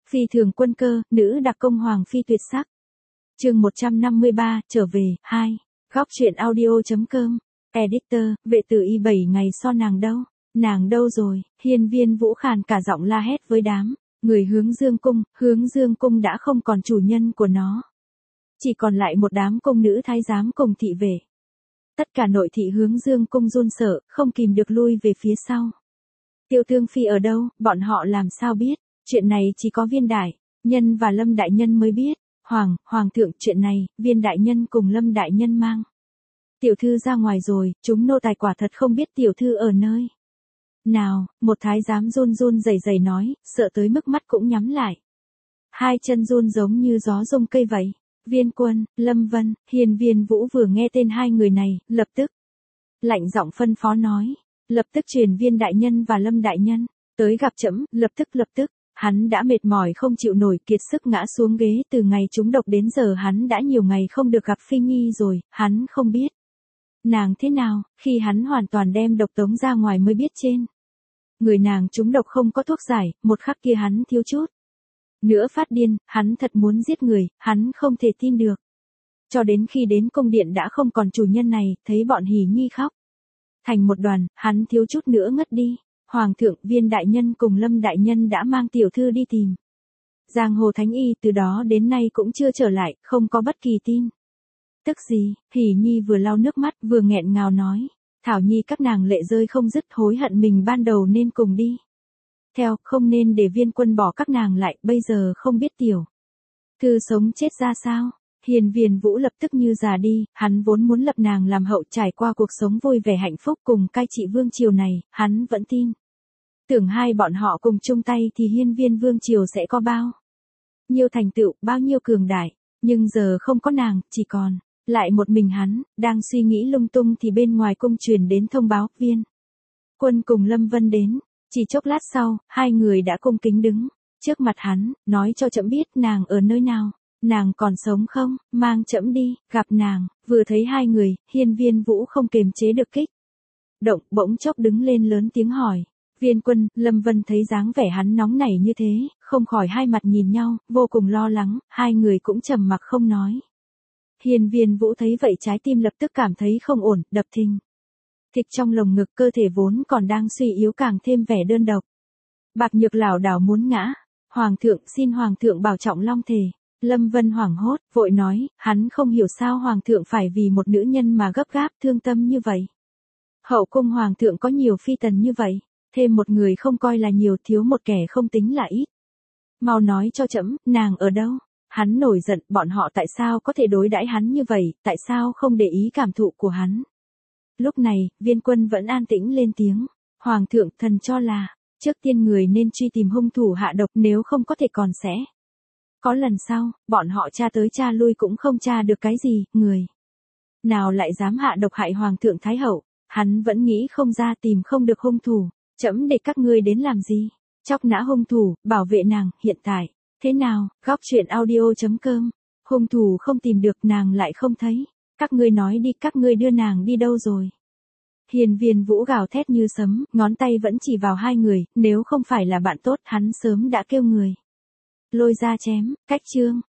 Phi thường quân cơ, nữ đặc công hoàng phi tuyệt sắc. Chương 153, trở về, 2. Góc truyện audio.com. Editor, vệ tử y 7 ngày so nàng đâu rồi? Hiên Viên Vũ khàn cả giọng la hét với đám người Hướng Dương cung đã không còn chủ nhân của nó. Chỉ còn lại một đám công nữ thái giám cùng thị vệ. Tất cả nội thị Hướng Dương cung run sợ, không kìm được lui về phía sau. Tiêu Thương Phi ở đâu, bọn họ làm sao biết? Chuyện này chỉ có Viên đại nhân và Lâm đại nhân mới biết. Hoàng thượng, chuyện này, Viên đại nhân cùng Lâm đại nhân mang tiểu thư ra ngoài rồi, chúng nô tài quả thật không biết tiểu thư ở nơi nào. Một thái giám run rẩy nói, sợ tới mức mắt cũng nhắm lại. Hai chân run giống như gió rung cây vậy. Viên Quân, Lâm Vân, Hiên Viên Vũ vừa nghe tên hai người này, lập tức lạnh giọng phân phó nói, lập tức truyền Viên đại nhân và Lâm đại nhân tới gặp trẫm, lập tức. Hắn đã mệt mỏi không chịu nổi, kiệt sức ngã xuống ghế. Từ ngày trúng độc đến giờ hắn đã nhiều ngày không được gặp Phi Nhi rồi, hắn không biết nàng thế nào. Khi hắn hoàn toàn đem độc tống ra ngoài mới biết trên người nàng trúng độc không có thuốc giải. Một khắc kia hắn thiếu chút nữa phát điên, hắn thật muốn giết người, hắn không thể tin được. Cho đến khi đến cung điện đã không còn chủ nhân này, thấy bọn Hỉ Nhi khóc thành một đoàn, hắn thiếu chút nữa ngất đi. Hoàng thượng, Viên đại nhân cùng Lâm đại nhân đã mang tiểu thư đi tìm Giang Hồ Thánh Y, từ đó đến nay cũng chưa trở lại, không có bất kỳ tin tức gì. Hỉ Nhi vừa lau nước mắt vừa nghẹn ngào nói, Thảo Nhi các nàng lệ rơi không dứt, hối hận mình ban đầu nên cùng đi theo, không nên để Viên Quân bỏ các nàng lại. Bây giờ không biết tiểu thư sống chết ra sao. Hiên Viên Vũ lập tức như già đi, hắn vốn muốn lập nàng làm hậu, trải qua cuộc sống vui vẻ hạnh phúc cùng cai trị vương triều này. Hắn vẫn tin tưởng hai bọn họ cùng chung tay thì Hiên Viên vương triều sẽ có bao nhiêu thành tựu, bao nhiêu cường đại. Nhưng giờ không có nàng, chỉ còn lại một mình hắn. Đang suy nghĩ lung tung thì bên ngoài cung truyền đến thông báo, Viên Quân cùng Lâm Vân đến. Chỉ chốc lát sau, hai người đã cung kính đứng trước mặt hắn, nói cho trẫm biết nàng ở nơi nào. Nàng còn sống không, mang trẫm đi gặp nàng. Vừa thấy hai người, Hiên Viên Vũ không kiềm chế được kích động, bỗng chốc đứng lên lớn tiếng hỏi. Viên Quân, Lâm Vân thấy dáng vẻ hắn nóng nảy như thế, không khỏi hai mặt nhìn nhau, vô cùng lo lắng. Hai người cũng trầm mặc không nói. Hiên Viên Vũ thấy vậy trái tim lập tức cảm thấy không ổn, đập thình thịch trong lồng ngực, cơ thể vốn còn đang suy yếu càng thêm vẻ đơn độc. Bạc nhược lảo đảo muốn ngã. Hoàng thượng, xin Hoàng thượng bảo trọng long thể. Lâm Vân hoảng hốt, vội nói, hắn không hiểu sao Hoàng thượng phải vì một nữ nhân mà gấp gáp thương tâm như vậy. Hậu cung Hoàng thượng có nhiều phi tần như vậy, thêm một người không coi là nhiều, thiếu một kẻ không tính là ít. Mau nói cho trẫm, nàng ở đâu? Hắn nổi giận, bọn họ tại sao có thể đối đãi hắn như vậy, tại sao không để ý cảm thụ của hắn? Lúc này, Viên Quân vẫn an tĩnh lên tiếng. Hoàng thượng, thần cho là trước tiên người nên truy tìm hung thủ hạ độc, nếu không có thể còn sẽ có lần sau. Bọn họ tra tới tra lui cũng không tra được cái gì. Người nào lại dám hạ độc hại Hoàng thượng Thái hậu? Hắn vẫn nghĩ không ra, tìm không được hung thủ. Trẫm để các ngươi đến làm gì? Chọc nã hung thủ, bảo vệ nàng. Hiện tại thế nào? Góc truyện audio.com. Hung thủ không tìm được, nàng lại không thấy. Các ngươi nói đi, các ngươi đưa nàng đi đâu rồi? Hiên Viên Vũ gào thét như sấm, ngón tay vẫn chỉ vào hai người. Nếu không phải là bạn tốt, hắn sớm đã kêu người lôi ra chém. Cách chương